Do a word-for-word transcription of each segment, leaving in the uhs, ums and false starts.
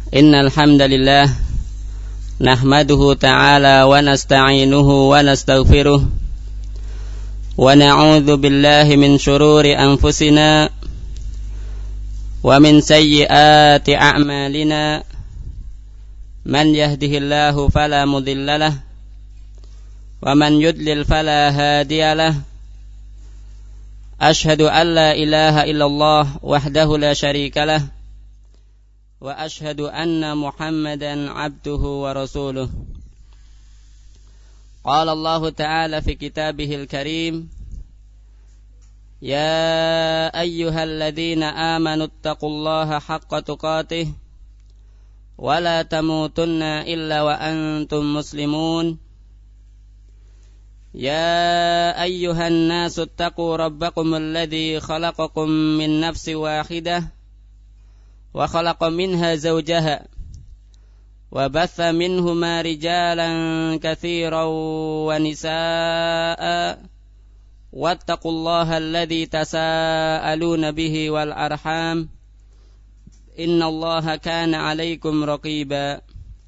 Innal hamdalillah nahmaduhu ta'ala wa nasta'inuhu wa nastaghfiruh wa na'udzu billahi min shururi anfusina wa min sayyiati a'malina. Man yahdihillahu fala mudhillalah wa man yudlil fala hadiyalah. Ashhadu an la ilaha illallah wahdahu la syarikalah wa ashhadu anna Muhammadan abduhu wa rasuluh. Qala Allah Ta'ala fi kitabihil karim, ya ayyuhalladzina amanu taqullaha haqqa tuqatih wa la tamutunna illa wa antum muslimun. Ya ayyuhan nasu taqu rabbakum alladzi khalaqakum min nafsin wahidah wa khalaqa minha zawjaha wa batha minhuma rijalan katsiran wa nisaa'a wattaqullaha alladzi tasaaluna bihi wal arham innallaha kana 'alaikum raqiba.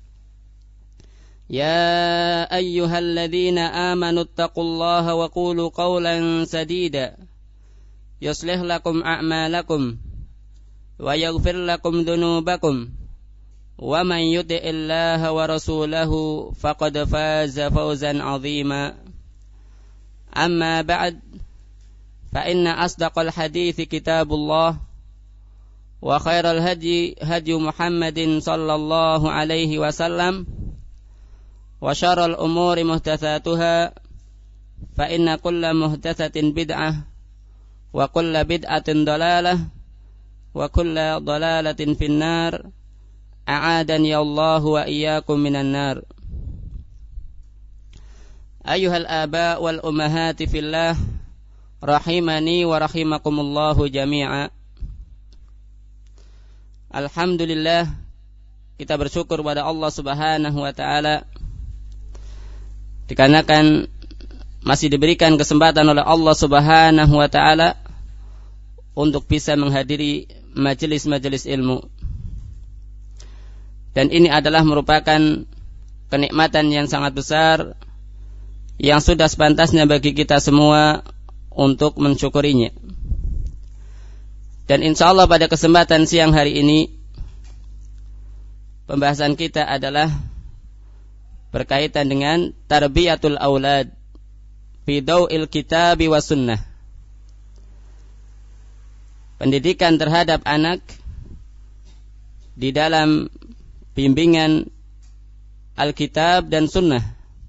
Ya ayyuhalladzina amanu taqullaha wa qulu qawlan sadida yuslih lakum a'malakum wa yaghfir lakum dhunubakum wa man yuti'illaha wa rasulahu faqad faza fawzan 'azima. Amma ba'd, fa inna asdaqal hadithi kitabullah wa khairal hadi hadi Muhammadin sallallahu alaihi wasallam wa syarrul umuri muhdatsatuha fa inna kulla muhdatsatin bid'ah wa kulla bid'atin dhalalah wa kulla dhalalatin finnar. A'adani Allah wa iyyakum minan nar. Ayyuhal aba wal ummahati fillah rahimani wa rahimakumullahu jami'a. Alhamdulillah, kita bersyukur pada Allah Subhanahu wa taala dikarenakan masih diberikan kesempatan oleh Allah Subhanahu wa taala untuk bisa menghadiri majelis-majelis ilmu. Dan ini adalah merupakan kenikmatan yang sangat besar yang sudah sepantasnya bagi kita semua untuk mensyukurinya. Dan insyaallah pada kesempatan siang hari ini pembahasan kita adalah berkaitan dengan tarbiyatul aulad fi daw'il kitabi wa sunnah. Pendidikan terhadap anak di dalam bimbingan Alkitab dan Sunnah,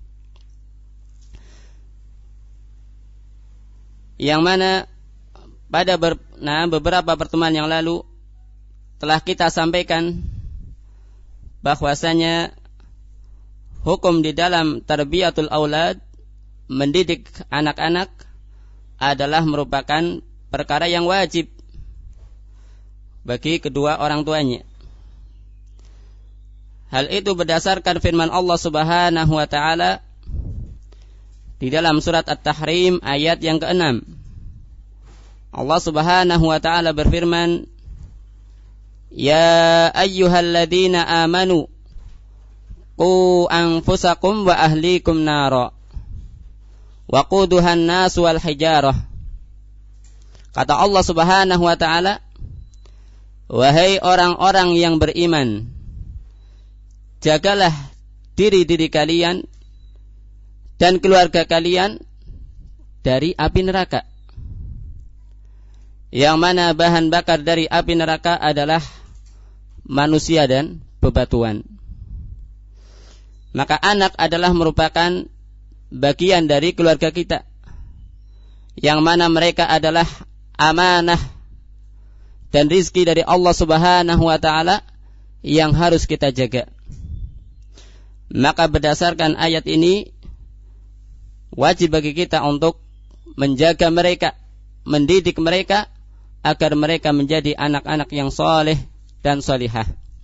yang mana pada ber, nah, beberapa pertemuan yang lalu telah kita sampaikan bahwasanya hukum di dalam tarbiyatul aulad, mendidik anak-anak, adalah merupakan perkara yang wajib bagi kedua orang tuanya. Hal itu berdasarkan firman Allah Subhanahu wa taala di dalam surat At-Tahrim ayat yang keenam. Allah Subhanahu wa taala berfirman, ya ayyuhalladzina amanu qu anfusakum wa ahlikum nara waquduhan nas wal hijarah. Kata Allah Subhanahu wa taala, wahai orang-orang yang beriman, jagalah diri-diri kalian dan keluarga kalian dari api neraka, yang mana bahan bakar dari api neraka adalah manusia dan bebatuan. Maka anak adalah merupakan bagian dari keluarga kita, yang mana mereka adalah amanah dan rizki dari Allah Subhanahu wa ta'ala yang harus kita jaga. Maka berdasarkan ayat ini, wajib bagi kita untuk menjaga mereka, mendidik mereka agar mereka menjadi anak-anak yang soleh dan solihah.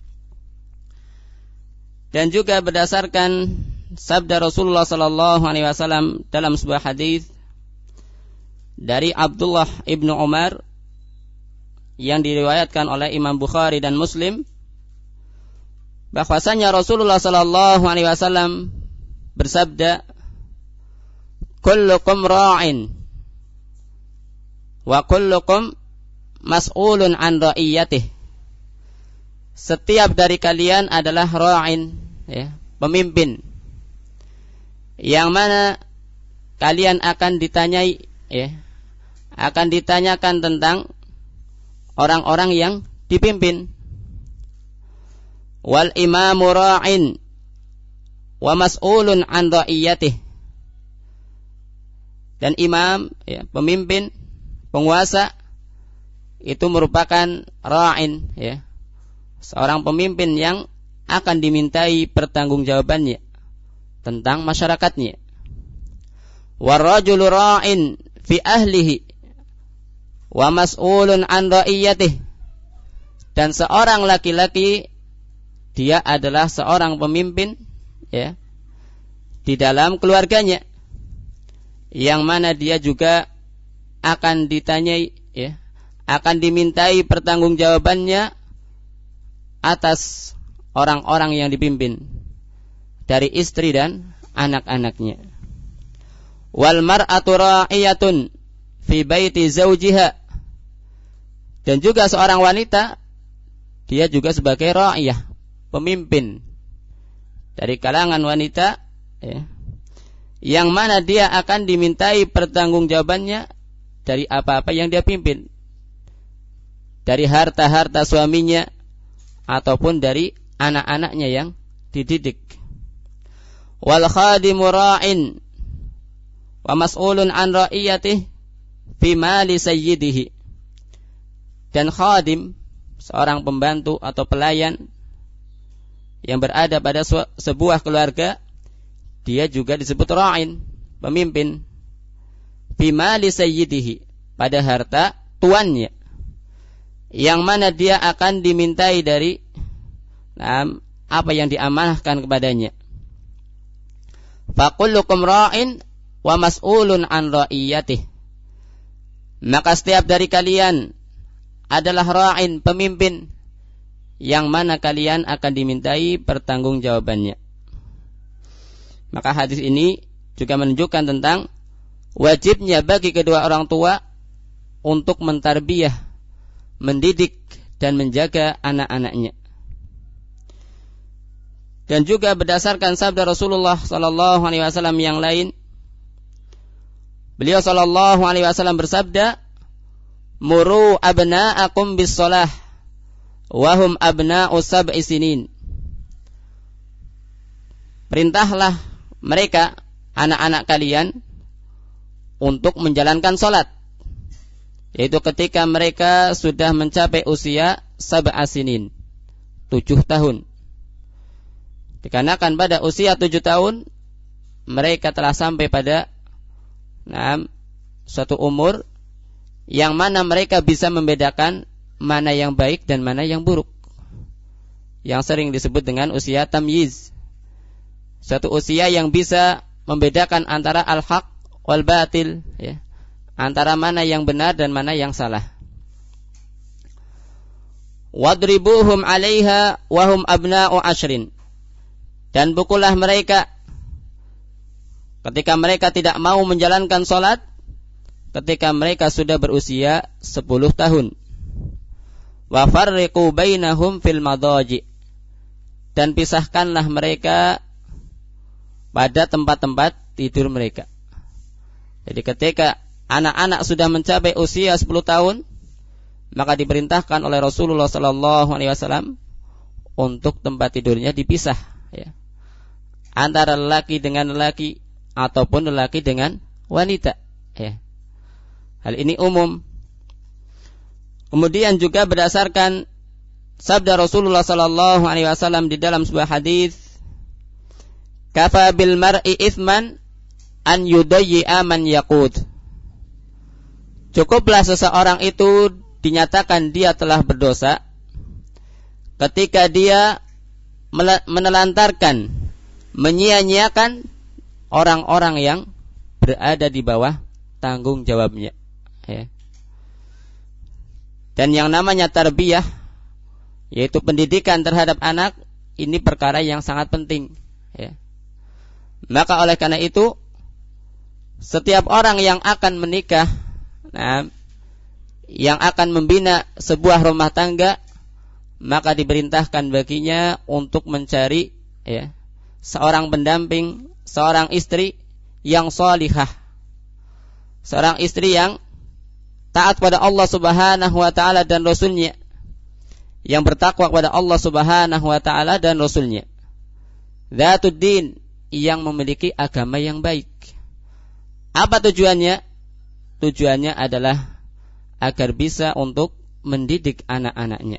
Dan juga berdasarkan sabda Rasulullah sallallahu alaihi wasallam dalam sebuah hadis dari Abdullah ibnu Umar yang diriwayatkan oleh Imam Bukhari dan Muslim, bahwasanya Rasulullah sallallahu alaihi wasallam bersabda, kullukum ra'in wa kullukum mas'ulun an ra'iyatih. Setiap dari kalian adalah ra'in, ya, pemimpin, yang mana kalian akan ditanyai, ya, akan ditanyakan tentang orang-orang yang dipimpin. Wal imamu ra'in wa mas'ulun an ra'iyatih. Dan imam, ya, pemimpin, penguasa, itu merupakan ra'in, ya, seorang pemimpin yang akan dimintai pertanggungjawabannya tentang masyarakatnya. Warrajulu ra'in fi ahlihi wa mas'ulun an ra'iyatih. Dan seorang laki-laki, dia adalah seorang pemimpin, ya, di dalam keluarganya, yang mana dia juga akan ditanyai, ya, akan dimintai pertanggungjawabannya atas orang-orang yang dipimpin dari istri dan anak-anaknya. Wal mar'atu ra'iyatun fi baiti zawjiha. Dan juga seorang wanita, dia juga sebagai ra'iyah, pemimpin dari kalangan wanita, ya, yang mana dia akan dimintai pertanggungjawabannya dari apa-apa yang dia pimpin, dari harta-harta suaminya ataupun dari anak-anaknya yang dididik. Wal khadimu ra'in wa mas'ulun an ra'iyatih fi mali sayyidihi. Dan khadim, seorang pembantu atau pelayan yang berada pada sebuah keluarga, dia juga disebut ra'in, pemimpin, fi mali sayyidihi, pada harta tuannya, yang mana dia akan dimintai dari, nah, apa yang diamanahkan kepadanya. Fakullukum ra'in wa mas'ulun an ra'iyatih. Maka setiap dari kalian adalah ra'in, pemimpin, yang mana kalian akan dimintai pertanggungjawabannya. Maka hadis ini juga menunjukkan tentang wajibnya bagi kedua orang tua untuk mentarbiyah, mendidik dan menjaga anak-anaknya. Dan juga berdasarkan sabda Rasulullah sallallahu alaihi wasallam yang lain, beliau sallallahu alaihi wasallam bersabda, muru abna'akum bis-shalah wa hum abna'u sab'i sinin. Perintahlah mereka, anak-anak kalian, untuk menjalankan salat, yaitu ketika mereka sudah mencapai usia sab'a sinin, tujuh tahun. Dikarenakan pada usia tujuh tahun mereka telah sampai pada, nah, suatu umur yang mana mereka bisa membedakan mana yang baik dan mana yang buruk, yang sering disebut dengan usia tamyiz. Suatu usia yang bisa membedakan antara al-haq wal batil, ya, antara mana yang benar dan mana yang salah. Wadribuhum 'alaiha wa hum abna'u ashrin. Dan pukullah mereka ketika mereka tidak mau menjalankan salat, ketika mereka sudah berusia sepuluh tahun. Wa farriqu bainahum fil madaji. Dan pisahkanlah mereka pada tempat-tempat tidur mereka. Jadi ketika anak-anak sudah mencapai usia sepuluh tahun, maka diperintahkan oleh Rasulullah sallallahu alaihi wasallam untuk tempat tidurnya dipisah, ya, antara lelaki dengan lelaki ataupun lelaki dengan wanita, ya. Hal ini umum. Kemudian juga berdasarkan sabda Rasulullah sallallahu alaihi wasallam di dalam sebuah hadis, kafa bil mar'i itsman an yudayyi'a man yaqut. Cukuplah seseorang itu dinyatakan dia telah berdosa ketika dia menelantarkan, menyia-nyiakan orang-orang yang berada di bawah tanggung jawabnya, ya. Dan yang namanya tarbiyah, yaitu pendidikan terhadap anak, ini perkara yang sangat penting, ya. Maka oleh karena itu, setiap orang yang akan menikah, nah, yang akan membina sebuah rumah tangga, maka diperintahkan baginya untuk mencari, ya, seorang pendamping, seorang istri yang salihah, seorang istri yang taat pada Allah Subhanahu wa taala dan Rasulnya, yang bertakwa kepada Allah Subhanahu wa taala dan Rasulnya, Dzatud din, yang memiliki agama yang baik. Apa tujuannya? Tujuannya adalah agar bisa untuk mendidik anak-anaknya.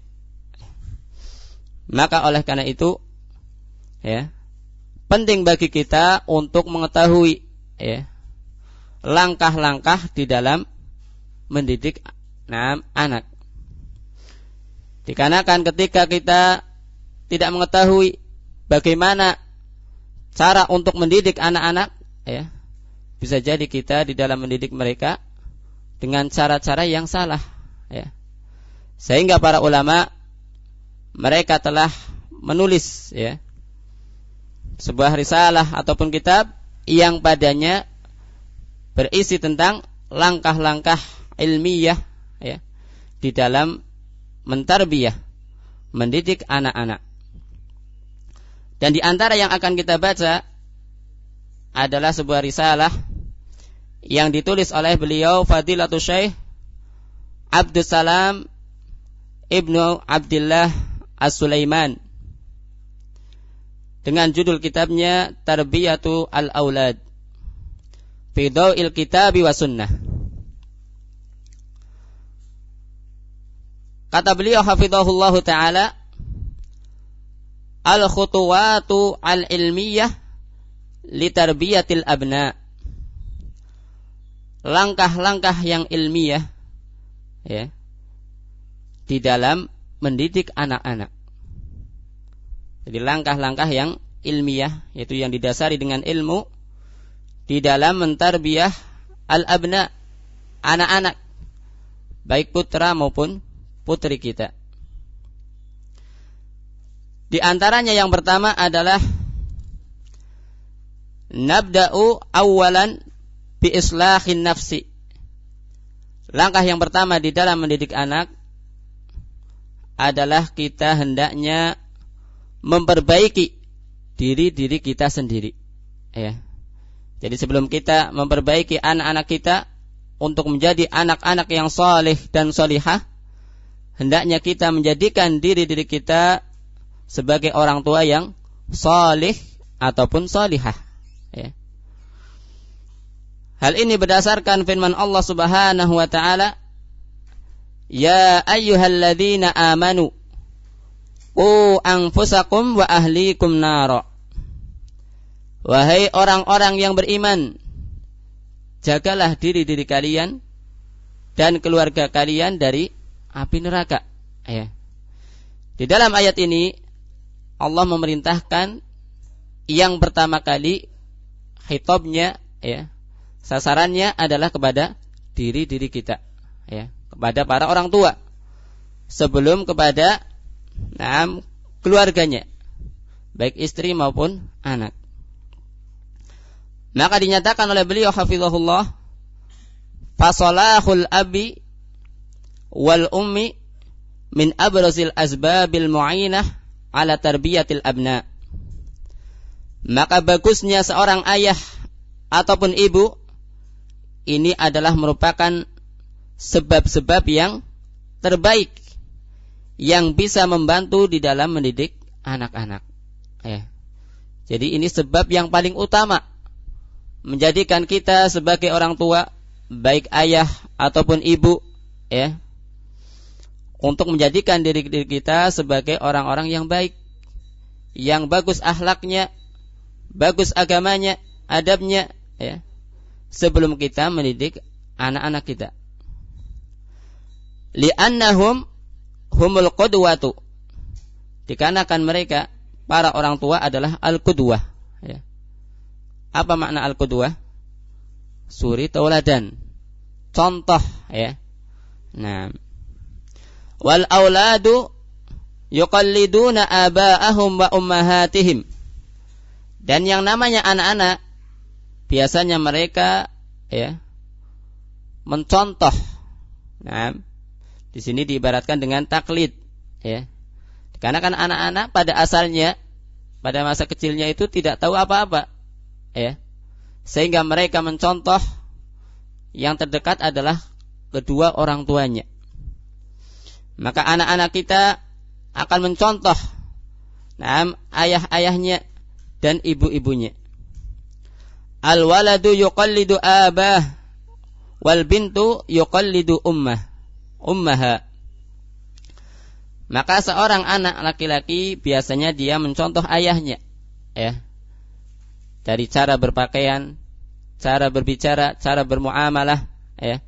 Maka oleh karena itu, ya, penting bagi kita untuk mengetahui, ya, langkah-langkah di dalam mendidik nah, anak. Dikarenakan ketika kita tidak mengetahui bagaimana cara untuk mendidik anak-anak, ya, bisa jadi kita di dalam mendidik mereka dengan cara-cara yang salah, ya. Sehingga para ulama mereka telah menulis, ya, sebuah risalah ataupun kitab yang padanya berisi tentang langkah-langkah ilmiah, ya, di dalam mentarbiyah, mendidik anak-anak. Dan di antara yang akan kita baca adalah sebuah risalah yang ditulis oleh beliau Fadilatul Syekh Abdus Salam Ibnu Abdillah As-Sulaiman, dengan judul kitabnya Tarbiyatu Al-Aulad fi Dhaw'il Kitabi wa Sunnah. Kata beliau hafizahullahu ta'ala, al-khutuwatu al-ilmiyah li tarbiyatil abna. Langkah-langkah yang ilmiah, ya, di dalam mendidik anak-anak. Jadi langkah-langkah yang ilmiah, yaitu yang didasari dengan ilmu, di dalam mentarbiyah al-abna, anak-anak, baik putra maupun putri kita. Di antaranya yang pertama adalah nabda'u awalan bi islahin nafsi. Langkah yang pertama di dalam mendidik anak adalah kita hendaknya memperbaiki diri-diri kita sendiri, ya. Jadi sebelum kita memperbaiki anak-anak kita untuk menjadi anak-anak yang saleh dan salihah, hendaknya kita menjadikan diri-diri kita sebagai orang tua yang salih ataupun salihah, ya. Hal ini berdasarkan firman Allah Subhanahu wa taala, ya ayyuhalladzina amanu qu anfusakum wa ahlikum nara. Wahai orang-orang yang beriman, jagalah diri-diri kalian dan keluarga kalian dari api neraka, ya. Di dalam ayat ini Allah memerintahkan yang pertama kali khitabnya, ya, sasarannya adalah kepada diri-diri kita, ya, kepada para orang tua sebelum kepada nah, keluarganya, baik istri maupun anak. Maka dinyatakan oleh beliau hafizahullah, fasalahul abi wal ummi min abrazil asbabil mu'inah ala tarbiyatil abna. Maka bagusnya seorang ayah ataupun ibu ini adalah merupakan sebab-sebab yang terbaik yang bisa membantu di dalam mendidik anak-anak, ya. Jadi ini sebab yang paling utama menjadikan kita sebagai orang tua, baik ayah ataupun ibu, ya, untuk menjadikan diri, diri kita sebagai orang-orang yang baik, yang bagus akhlaknya, bagus agamanya, adabnya, ya, sebelum kita mendidik anak-anak kita. Li'annahum humul qudwatu, dikarenakan mereka para orang tua adalah al-qudwah, ya. Apa makna al-qudwah? Suri tauladan, contoh, ya. Nah, wal auladu yuqalliduna aba'ahum wa ummahatihim. Dan yang namanya anak-anak biasanya mereka ya mencontoh. Nah, di sini diibaratkan dengan taklid ya. Karena kan anak-anak pada asalnya pada masa kecilnya itu tidak tahu apa-apa ya. Sehingga mereka mencontoh yang terdekat adalah kedua orang tuanya. Maka anak-anak kita akan mencontoh nah, ayah-ayahnya dan ibu-ibunya. Al-waladu yuqallidu abah wal bintu yuqallidu ummah ummaha. Maka seorang anak laki-laki biasanya dia mencontoh ayahnya ya. Dari cara berpakaian, cara berbicara, cara bermuamalah ya.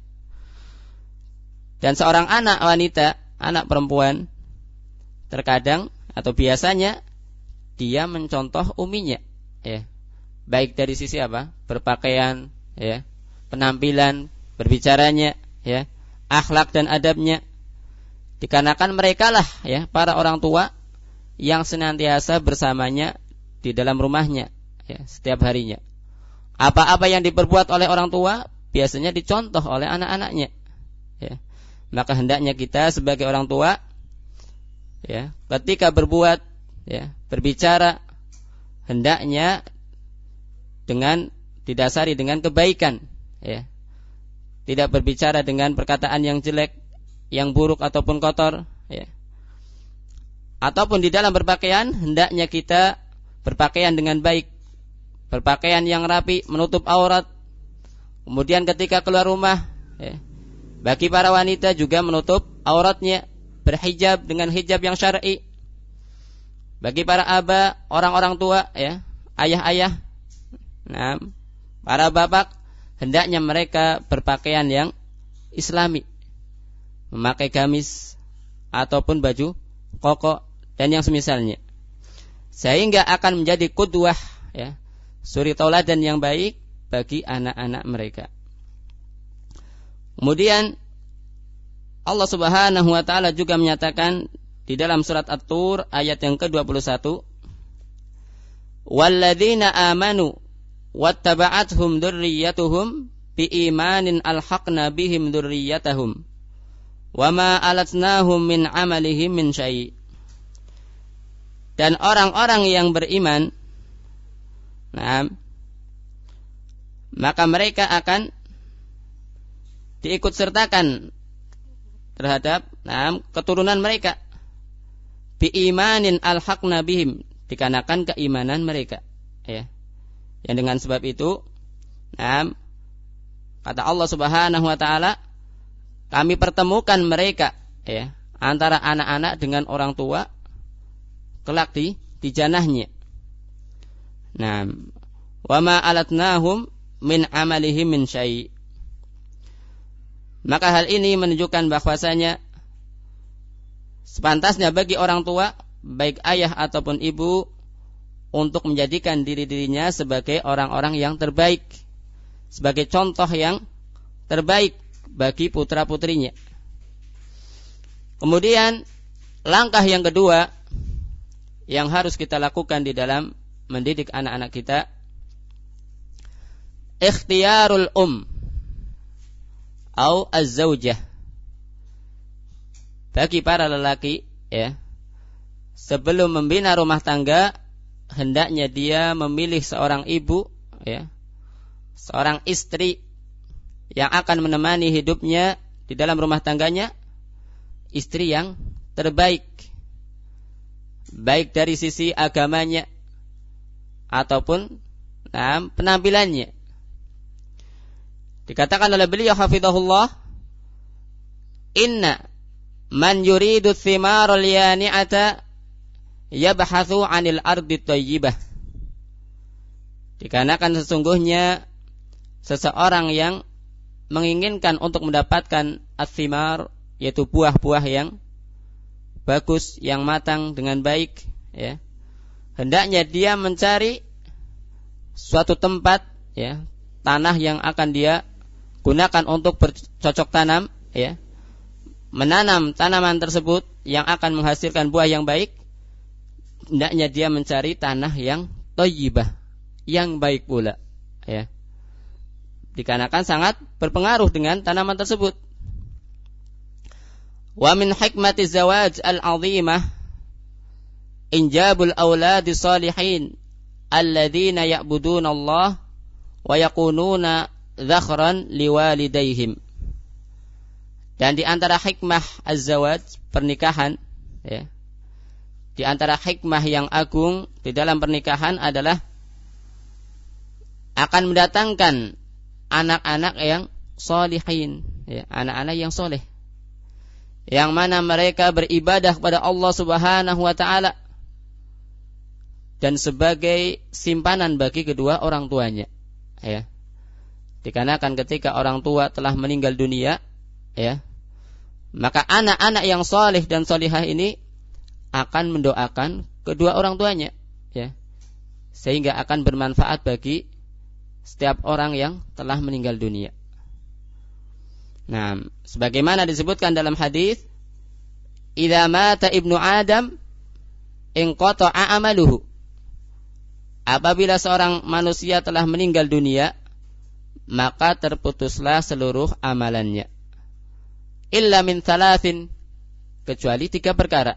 Dan seorang anak wanita, anak perempuan terkadang atau biasanya dia mencontoh uminya ya. Baik dari sisi apa? Berpakaian ya, penampilan, berbicaranya ya, akhlak dan adabnya. Dikarenakan mereka lah ya para orang tua yang senantiasa bersamanya di dalam rumahnya ya, setiap harinya. Apa-apa yang diperbuat oleh orang tua biasanya dicontoh oleh anak-anaknya ya. Maka hendaknya kita sebagai orang tua ya, ketika berbuat ya, berbicara hendaknya dengan didasari dengan kebaikan ya. Tidak berbicara dengan perkataan yang jelek, yang buruk ataupun kotor ya. Ataupun di dalam berpakaian hendaknya kita berpakaian dengan baik, berpakaian yang rapi, menutup aurat. Kemudian ketika keluar rumah ya, bagi para wanita juga menutup auratnya, berhijab dengan hijab yang syar'i. Bagi para aba, orang-orang tua ya, ayah-ayah, nah, para bapak hendaknya mereka berpakaian yang islami, memakai gamis ataupun baju koko dan yang semisalnya, sehingga akan menjadi qudwah ya, suri tauladan yang baik bagi anak-anak mereka. Kemudian Allah Subhanahu wa taala juga menyatakan di dalam surat At-Tur ayat yang ke dua puluh satu, walladzina amanu wattaba'athum dzurriyyatuhum biimanin alhaqna bihim dzurriyyatahum wama alatnahum min amalihim min syai'. Dan orang-orang yang beriman, nah, maka mereka akan diikut sertakan terhadap nah, keturunan mereka biimanin alhaqna bihim, dikarenakan keimanan mereka ya. Yang dengan sebab itu nah, kata Allah Subhanahu wa taala, kami pertemukan mereka ya, antara anak-anak dengan orang tua kelak di, di janahnya. Nah, wama alatnahum min amalihim min syai'. Maka hal ini menunjukkan bahwasanya sepantasnya bagi orang tua, baik ayah ataupun ibu, untuk menjadikan diri-dirinya sebagai orang-orang yang terbaik, sebagai contoh yang terbaik bagi putra-putrinya. Kemudian langkah yang kedua yang harus kita lakukan di dalam mendidik anak-anak kita, ikhtiyarul um atau az-zaujah. Bagi para lelaki ya, sebelum membina rumah tangga hendaknya dia memilih seorang ibu ya, seorang istri yang akan menemani hidupnya di dalam rumah tangganya, istri yang terbaik, baik dari sisi agamanya ataupun nah, penampilannya. Dikatakan oleh beliau hafizahullah, inna man yuridu thimarul yani'ata yabhathu 'anil ardi thayyibah. Dikarenakan sesungguhnya seseorang yang menginginkan untuk mendapatkan athimar, yaitu buah-buah yang bagus, yang matang dengan baik ya, hendaknya dia mencari suatu tempat ya, tanah yang akan dia gunakan untuk bercocok tanam ya, menanam tanaman tersebut yang akan menghasilkan buah yang baik, hendaknya dia mencari tanah yang thayyibah, yang baik pula, ya. Dikarenakan sangat berpengaruh dengan tanaman tersebut. Wa min hikmati zawaj al-'azimah injabul auladi salihin alladzina ya'buduna Allah wa yakununa dhakhran liwalidayhim. Dan di antara hikmah az-zawaj, pernikahan, ya. Di antara hikmah yang agung di dalam pernikahan adalah akan mendatangkan anak-anak yang sholihin, ya, anak-anak yang soleh, yang mana mereka beribadah kepada Allah Subhanahu wa taala dan sebagai simpanan bagi kedua orang tuanya, ya. Dikarenakan ketika orang tua telah meninggal dunia, ya, maka anak-anak yang soleh dan solihah ini akan mendoakan kedua orang tuanya, ya, sehingga akan bermanfaat bagi setiap orang yang telah meninggal dunia. Nah, sebagaimana disebutkan dalam hadis, "Idza mata ibnu Adam inqata'a amaluhu." Apabila seorang manusia telah meninggal dunia, maka terputuslah seluruh amalannya. Illa min thalathin, kecuali tiga perkara.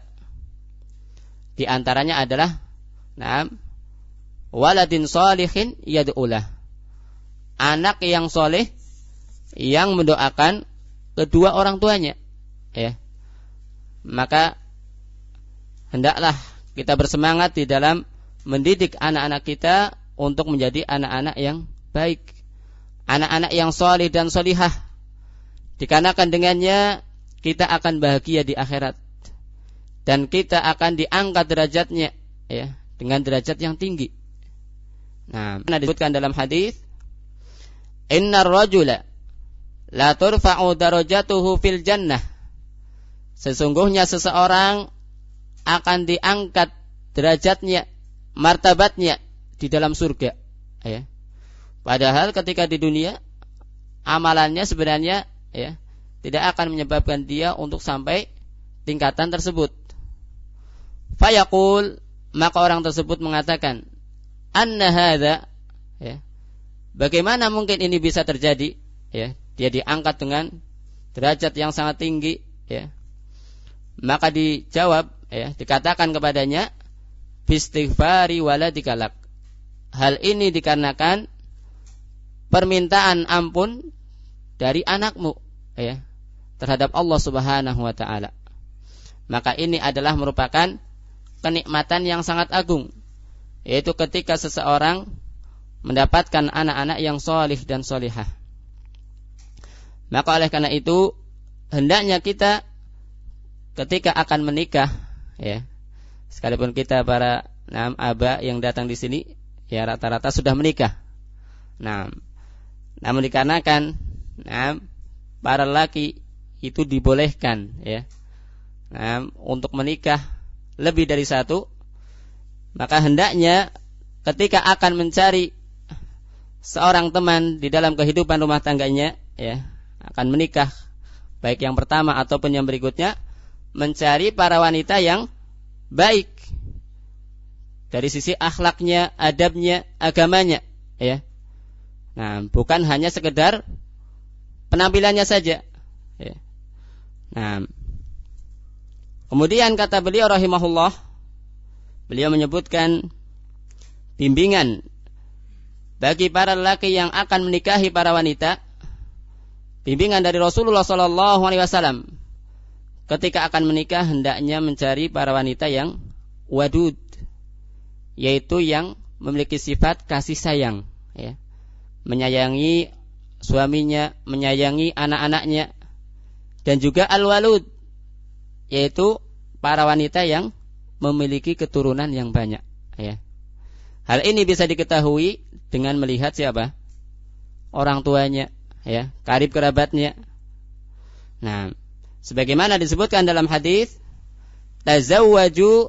Di antaranya adalah, na'am, waladin sholihin yad'ulah, anak yang soleh yang mendoakan kedua orang tuanya, ya. Maka hendaklah kita bersemangat di dalam mendidik anak-anak kita untuk menjadi anak-anak yang baik, anak-anak yang soleh dan solihah. Dikarenakan dengannya kita akan bahagia di akhirat dan kita akan diangkat derajatnya, ya, dengan derajat yang tinggi. Nah, disebutkan dalam hadis, "Innar rajula la turfa'u darajatuhu fil jannah." Sesungguhnya seseorang akan diangkat derajatnya, martabatnya di dalam surga, ya. Padahal ketika di dunia amalannya sebenarnya, ya, tidak akan menyebabkan dia untuk sampai tingkatan tersebut. Fayaqul, maka orang tersebut mengatakan, "Anna hadza," ya, bagaimana mungkin ini bisa terjadi, ya, dia diangkat dengan derajat yang sangat tinggi, ya. Maka dijawab, ya, dikatakan kepadanya, "Bistighfari waladikalak." Hal ini dikarenakan permintaan ampun dari anakmu, ya, terhadap Allah Subhanahu wa taala. Maka ini adalah merupakan kenikmatan yang sangat agung, yaitu ketika seseorang mendapatkan anak-anak yang solih dan solihah. Maka oleh karena itu hendaknya kita ketika akan menikah, ya, sekalipun kita para nam aba yang datang di sini, ya, rata-rata sudah menikah. Nah, namun dikarenakan nah, para laki itu dibolehkan, ya, nah, untuk menikah lebih dari satu, maka hendaknya ketika akan mencari seorang teman di dalam kehidupan rumah tangganya, ya, akan menikah, baik yang pertama ataupun yang berikutnya, mencari para wanita yang baik dari sisi akhlaknya, adabnya, agamanya, ya. Nah, bukan hanya sekedar penampilannya saja, ya. Nah, kemudian kata beliau rahimahullah, beliau menyebutkan bimbingan bagi para lelaki yang akan menikahi para wanita, bimbingan dari Rasulullah sallallahu alaihi wasallam ketika akan menikah hendaknya mencari para wanita yang wadud, yaitu yang memiliki sifat kasih sayang, ya, menyayangi suaminya, menyayangi anak-anaknya, dan juga al-walud, yaitu para wanita yang memiliki keturunan yang banyak, ya. Hal ini bisa diketahui dengan melihat siapa? Orang tuanya, ya, karib kerabatnya. Nah, sebagaimana disebutkan dalam hadis, tazawwaju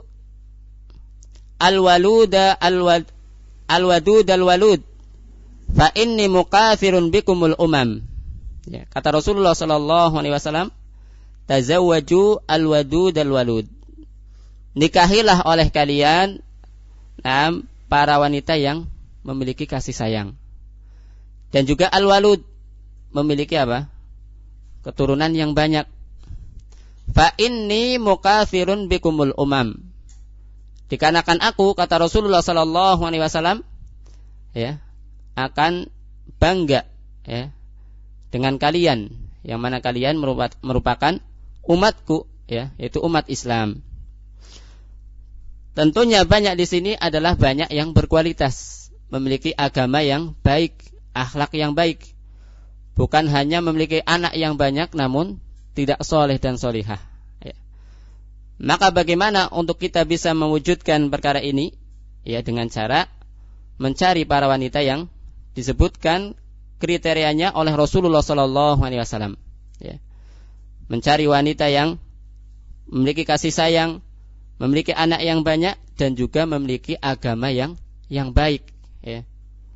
al-waluda al-wad al-wadud al-walud fa inni muqathirun bikumul umam. Ya, kata Rasulullah sallallahu alaihi wasallam, tazawwaju al-wadud al-walud. Nikahilah oleh kalian nah, para wanita yang memiliki kasih sayang. Dan juga al-walud, memiliki apa? Keturunan yang banyak. Fa inni mukatsirun bikumul umam. Dikarenakan aku, kata Rasulullah sallallahu alaihi wasallam, ya, akan bangga ya dengan kalian, yang mana kalian merupakan umatku, ya, yaitu umat Islam. Tentunya banyak di sini adalah banyak yang berkualitas, memiliki agama yang baik, akhlak yang baik. Bukan hanya memiliki anak yang banyak namun tidak soleh dan solihah. Ya. Maka bagaimana untuk kita bisa mewujudkan perkara ini? Ya, dengan cara mencari para wanita yang disebutkan kriterianya oleh Rasulullah sallallahu alaihi wasallam. Ya. Mencari wanita yang memiliki kasih sayang, memiliki anak yang banyak, dan juga memiliki agama yang yang baik. Ya.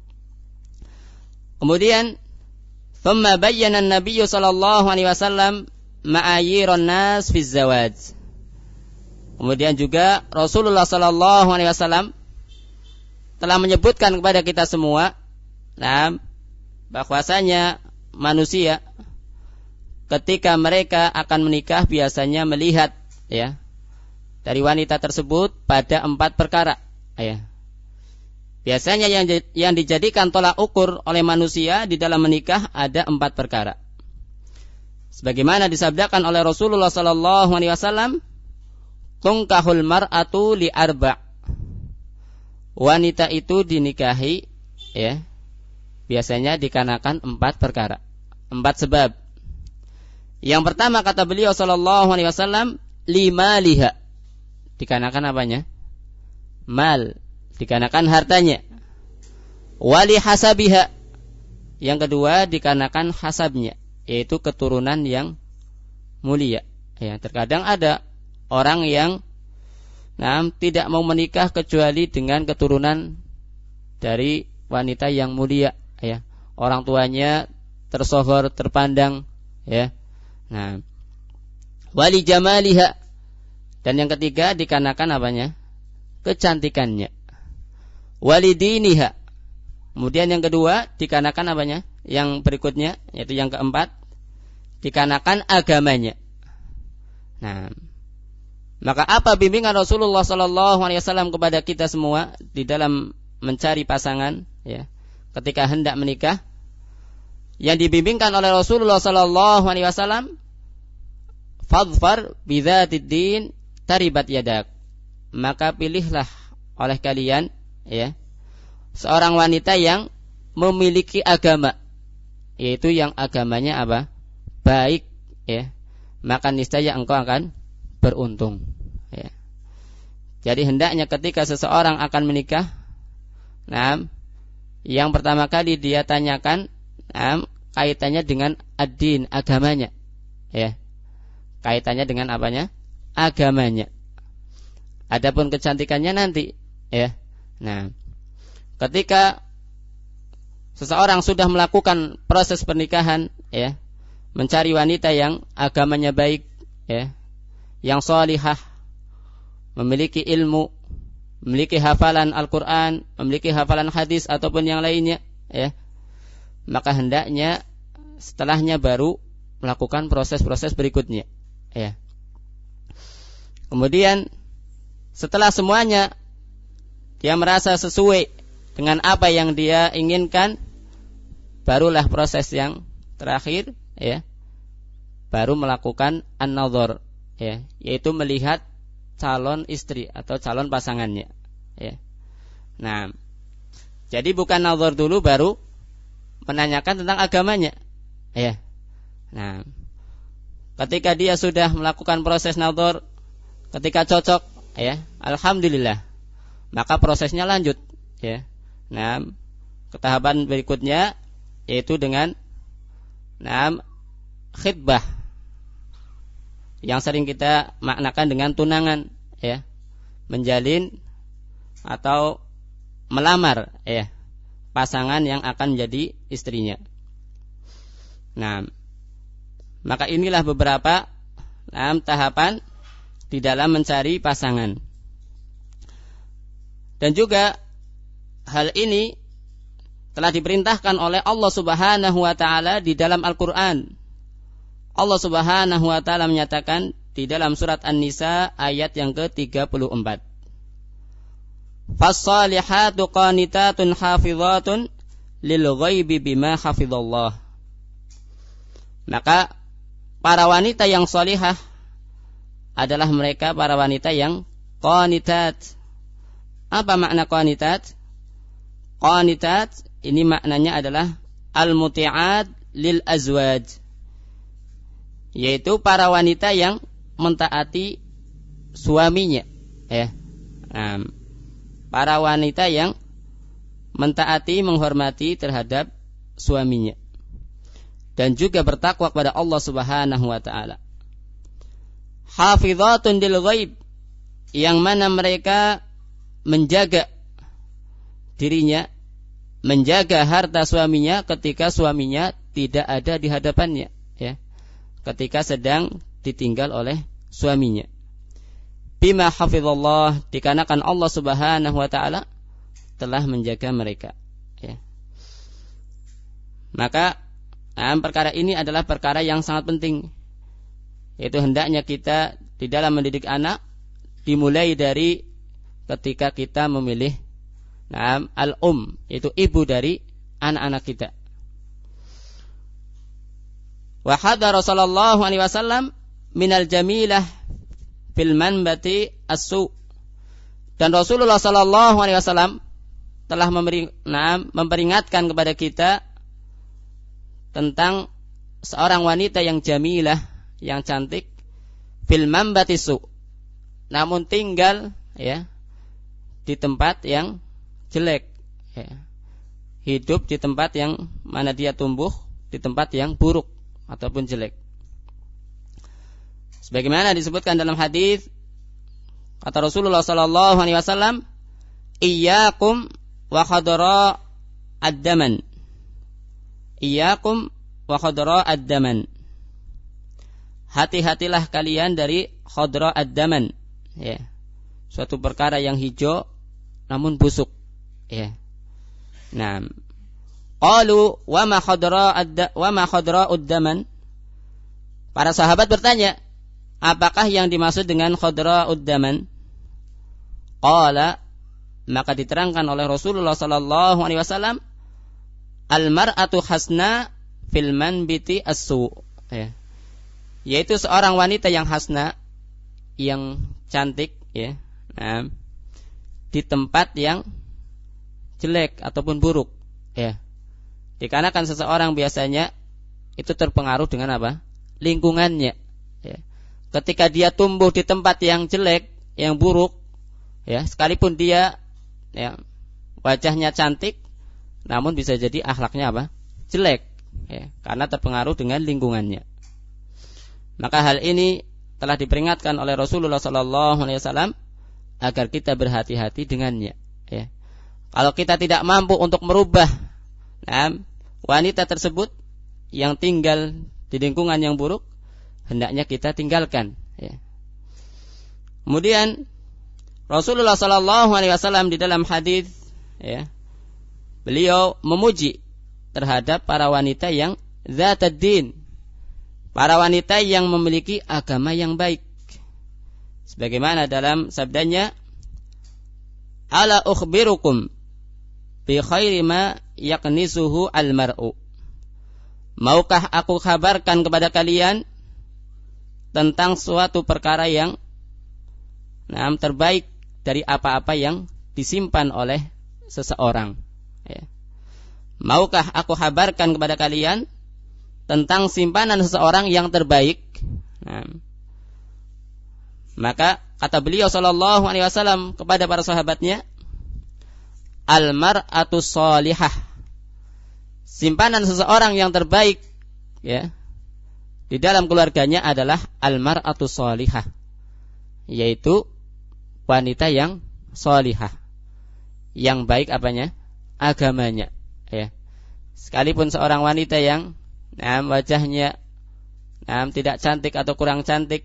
Kemudian, thumma bayyana an-nabiy sallallahu alaihi wasallam ma'ayiran nas fi zawaj. Kemudian juga Rasulullah sallallahu alaihi wasallam telah menyebutkan kepada kita semua, nah, bahwasanya manusia ketika mereka akan menikah biasanya melihat ya dari wanita tersebut pada empat perkara ya. Biasanya yang yang dijadikan tolak ukur oleh manusia di dalam menikah ada empat perkara. Sebagaimana disabdakan oleh Rasulullah sallallahu alaihi wasallam, tunkahul mar'atu li arba'. Wanita itu dinikahi ya biasanya dikarenakan empat perkara, empat sebab. Yang pertama kata beliau sallallahu alaihi wasallam, lima liha. Dikarenakan apanya? Mal, dikarenakan hartanya. Wali hasabiha. Yang kedua dikarenakan hasabnya, yaitu keturunan yang mulia. Ya, terkadang ada orang yang nah, tidak mau menikah kecuali dengan keturunan dari wanita yang mulia. Ya, orang tuanya tersohor, terpandang. Ya, nah, wali jamaliha. Dan yang ketiga dikarenakan apanya? Kecantikannya. Walidiniha. Kemudian yang kedua dikarenakan apanya? Yang berikutnya, yaitu yang keempat, dikarenakan agamanya. Nah, maka apa bimbingan Rasulullah sallallahu alaihi wasallam kepada kita semua di dalam mencari pasangan ya, ketika hendak menikah? Yang dibimbingkan oleh Rasulullah sallallahu alaihi wasallam, fadfar bidzatid din taribat yadak. Maka pilihlah oleh kalian ya seorang wanita yang memiliki agama, yaitu yang agamanya apa? Baik ya. Maka niscaya engkau akan beruntung ya. Jadi hendaknya ketika seseorang akan menikah, nah, yang pertama kali dia tanyakan nah, kaitannya dengan ad-din, agamanya ya. Kaitannya dengan apanya? Agamanya. Adapun kecantikannya nanti ya. Nah, ketika seseorang sudah melakukan proses pernikahan ya, mencari wanita yang agamanya baik ya, yang salihah, memiliki ilmu, memiliki hafalan Al-Qur'an, memiliki hafalan hadis ataupun yang lainnya ya, maka hendaknya setelahnya baru melakukan proses-proses berikutnya ya. Kemudian setelah semuanya dia merasa sesuai dengan apa yang dia inginkan, barulah proses yang terakhir ya, baru melakukan an-nadhar ya, yaitu melihat calon istri atau calon pasangannya ya. Nah, jadi bukan nazar dulu baru menanyakan tentang agamanya ya. Nah, ketika dia sudah melakukan proses nazar, ketika cocok ya, alhamdulillah, maka prosesnya lanjut ya. Nah, ke tahapan berikutnya yaitu dengan nah, khitbah, yang sering kita maknakan dengan tunangan ya, menjalin atau melamar ya pasangan yang akan menjadi istrinya. Nah, maka inilah beberapa nah, tahapan di dalam mencari pasangan. Dan juga hal ini telah diperintahkan oleh Allah Subhanahu wa taala di dalam Al-Qur'an. Allah Subhanahu wa taala menyatakan di dalam surat An-Nisa ayat yang ke tiga puluh empat. Fas-salihatu qanitatun hafizatun lil ghaibi bima hafizallah. Maka para wanita yang salihah adalah mereka para wanita yang qanitat. Apa makna qanitat? Qanitat ini maknanya adalah al-muti'at lil azwaj, yaitu para wanita yang mentaati suaminya, ya. Nah, para wanita yang mentaati, menghormati terhadap suaminya, dan juga bertakwa kepada Allah Subhanahu wa taala. Hafizatun lil ghaib, yang mana mereka menjaga dirinya, menjaga harta suaminya ketika suaminya tidak ada di hadapannya, ya. Ketika sedang ditinggal oleh suaminya. Bima hafizallah, dikarenakan Allah Subhanahu wa taala telah menjaga mereka, ya. Maka nah, perkara ini adalah perkara yang sangat penting. Yaitu hendaknya kita di dalam mendidik anak dimulai dari ketika kita memilih nah, al-um, yaitu ibu dari anak-anak kita. Wa hadara sallallahu alaihi wasallam minal jamilah fil manbati as-su. Dan Rasulullah sallallahu alaihi wasallam telah memberi, nah, memperingatkan kepada kita tentang seorang wanita yang jamilah, yang cantik, fil manbati su, namun tinggal, ya, di tempat yang jelek, ya. Hidup di tempat yang mana dia tumbuh, di tempat yang buruk ataupun jelek. Sebagaimana disebutkan dalam hadis, kata Rasulullah sallallahu alaihi wasallam, iyyakum wa khadra ad-daman. Iyyakum wa khadra ad-daman. Hati-hatilah kalian dari khadra ad-daman, ya. Suatu perkara yang hijau namun busuk, ya. Nah, qalu wa ma khadra ad wa ma khadra ad-daman. Para sahabat bertanya, apakah yang dimaksud dengan khadra ad-daman? Qala, maka diterangkan oleh Rasulullah sallallahu alaihi wasallam, al-mar'atu hasna fil manbiti as-su, ya. Yaitu seorang wanita yang hasna, yang cantik, ya. Nah, di tempat yang jelek ataupun buruk, ya. Dikarenakan seseorang biasanya itu terpengaruh dengan apa? Lingkungannya, ya. Ketika dia tumbuh di tempat yang jelek, yang buruk, ya, sekalipun dia, ya, wajahnya cantik, namun bisa jadi akhlaknya apa? Jelek, ya, karena terpengaruh dengan lingkungannya. Maka hal ini telah diperingatkan oleh Rasulullah sallallahu alaihi wasallam agar kita berhati-hati dengannya, ya. Kalau kita tidak mampu untuk merubah, nah, wanita tersebut yang tinggal di lingkungan yang buruk, hendaknya kita tinggalkan, ya. Kemudian Rasulullah sallallahu alaihi wasallam di dalam hadis, ya, beliau memuji terhadap para wanita yang zatad din, para wanita yang memiliki agama yang baik. Sebagaimana dalam sabdanya, ala ukhbirukum bi khairi ma yaqnisuhu al-mar'u. Maukah aku kabarkan kepada kalian tentang suatu perkara yang nah, terbaik dari apa-apa yang disimpan oleh seseorang, ya. Maukah aku kabarkan kepada kalian tentang simpanan seseorang yang terbaik? Nah, maka kata beliau sallallahu alaihi wasallam kepada para sahabatnya, al-mar'atu shalihah, simpanan seseorang yang terbaik, ya, di dalam keluarganya adalah al-mar'atu shalihah, yaitu wanita yang shalihah, yang baik apanya? Agamanya, ya. Sekalipun seorang wanita yang nah, wajahnya nah, tidak cantik atau kurang cantik,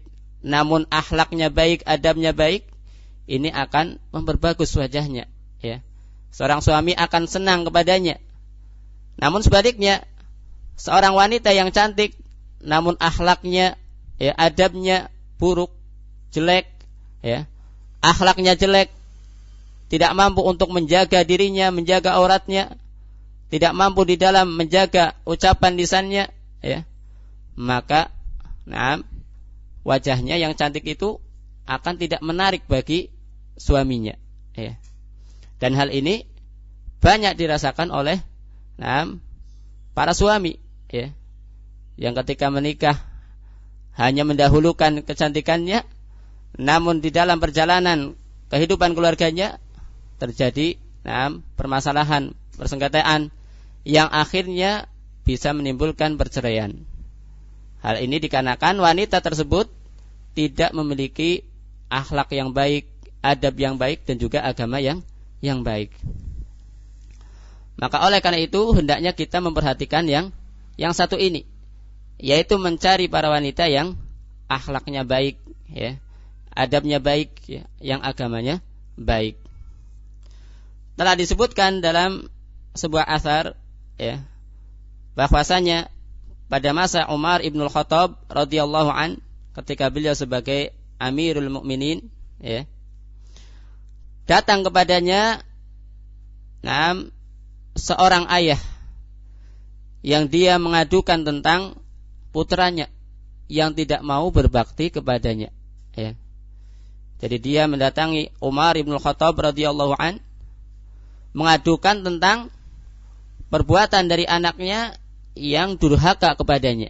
namun akhlaknya baik, adabnya baik, ini akan memperbagus wajahnya, ya. Seorang suami akan senang kepadanya. Namun sebaliknya, seorang wanita yang cantik namun akhlaknya, ya, adabnya buruk, jelek, ya, akhlaknya jelek, tidak mampu untuk menjaga dirinya, menjaga auratnya, tidak mampu di dalam menjaga ucapan lisannya, ya, maka nah, wajahnya yang cantik itu akan tidak menarik bagi suaminya, ya. Dan hal ini banyak dirasakan oleh nah, para suami, ya, yang ketika menikah hanya mendahulukan kecantikannya, namun di dalam perjalanan kehidupan keluarganya terjadi nah, permasalahan, persengketaan yang akhirnya bisa menimbulkan perceraian. Hal ini dikarenakan wanita tersebut tidak memiliki akhlak yang baik, adab yang baik, dan juga agama yang yang baik. Maka oleh karena itu hendaknya kita memperhatikan yang yang satu ini, yaitu mencari para wanita yang akhlaknya baik, ya, adabnya baik, ya, yang agamanya baik. Telah disebutkan dalam sebuah athar, ya, bahwasanya pada masa Umar ibn Khattab radhiyallahu an, ketika beliau sebagai Amirul Mukminin, ya, datang kepadanya nah, seorang ayah yang dia mengadukan tentang putranya yang tidak mau berbakti kepadanya, ya. Jadi dia mendatangi Umar ibn Khattab radhiyallahu an, mengadukan tentang perbuatan dari anaknya yang durhaka kepadanya.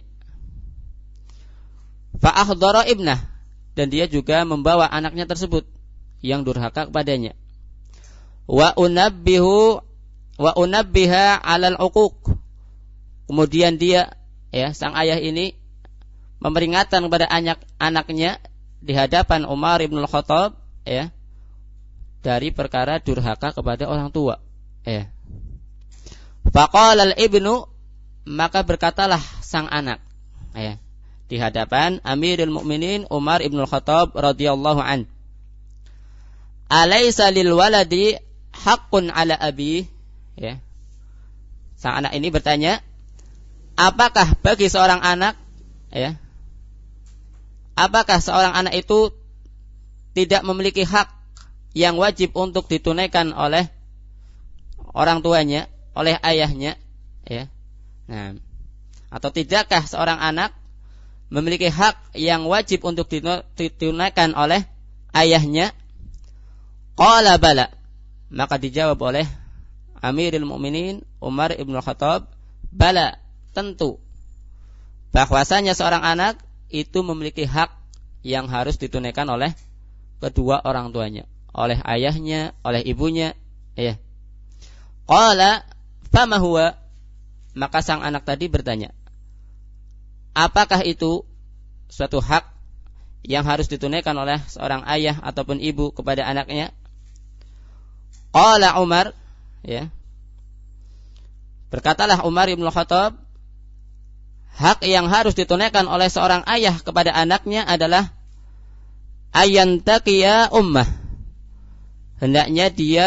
Fa akhdara ibnah, dan dia juga membawa anaknya tersebut yang durhaka kepadanya. Wa unabbihu wa unabbiha 'alal 'uquq. Kemudian dia, ya, sang ayah ini memperingatkan kepada anak anaknya di hadapan Umar ibn Khattab, ya, dari perkara durhaka kepada orang tua, ya. Faqala al-ibnu, maka berkatalah sang anak, ya, di hadapan Amirul Mukminin Umar ibn Khattab radhiyallahu an, alaysa lil waladi haqqun ala abi, ya. Sang anak ini bertanya, apakah bagi seorang anak, ya, apakah seorang anak itu tidak memiliki hak yang wajib untuk ditunaikan oleh orang tuanya, oleh ayahnya, ya. Nah, atau tidakkah seorang anak memiliki hak yang wajib untuk ditunaikan oleh ayahnya? Qala bala, maka dijawab oleh Amirul Mukminin Umar ibn Khattab, bala, tentu, bahwasanya seorang anak itu memiliki hak yang harus ditunaikan oleh kedua orang tuanya, oleh ayahnya, oleh ibunya, ya. Qala fama huwa, maka sang anak tadi bertanya, apakah itu suatu hak yang harus ditunaikan oleh seorang ayah ataupun ibu kepada anaknya? Qala Umar, ya, berkatalah Umar ibn Khattab, hak yang harus ditunaikan oleh seorang ayah kepada anaknya adalah ayantaqiya ummah, hendaknya dia